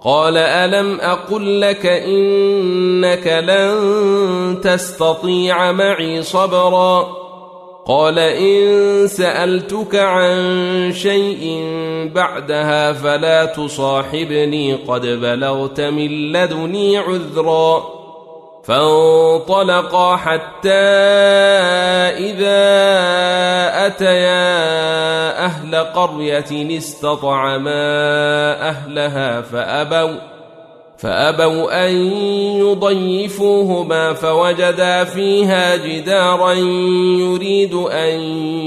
قال ألم أقل لك إنك لن تستطيع معي صبرا قال إن سألتك عن شيء بعدها فلا تصاحبني قد بلغت من لدني عذرا فانطلقا حتى إذا أتيا أهل قرية استطعما أهلها فأبوا أن يضيفوهما فوجدا فيها جدارا يريد أن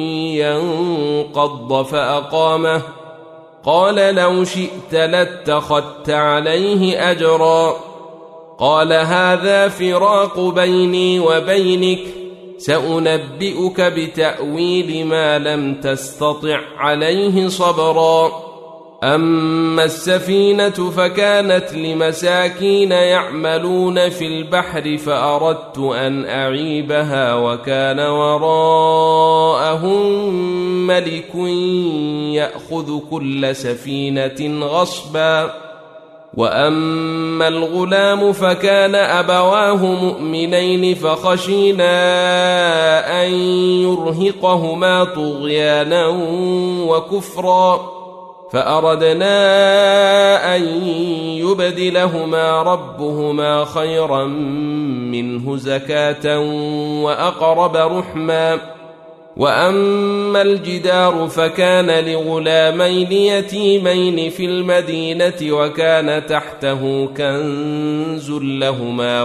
ينقض فأقامه قال لو شئت لاتخذت عليه أجرا قال هذا فراق بيني وبينك سأنبئك بتأويل ما لم تستطع عليه صبرا أما السفينة فكانت لمساكين يعملون في البحر فأردت أن أعيبها وكان وراءهم ملك يأخذ كل سفينة غصبا وأما الغلام فكان أبواه مؤمنين فخشينا أن يرهقهما طغيانا وكفرا فأردنا أن يبدلهما ربهما خيرا منه زكاة وأقرب رحما وأما الجدار فكان لغلامين يتيمين في المدينة وكان تحته كنز لهما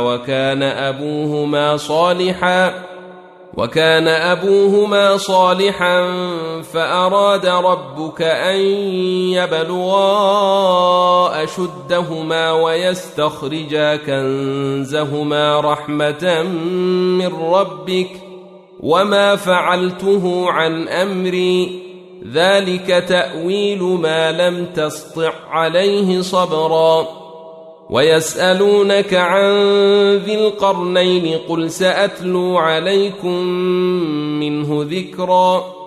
وكان أبوهما صالحا فأراد ربك أن يبلغا أشدهما ويستخرجا كنزهما رحمة من ربك وما فعلته عن أمري ذلك تأويل ما لم تسطع عليه صبرا ويسألونك عن ذي القرنين قل سأتلو عليكم منه ذكرا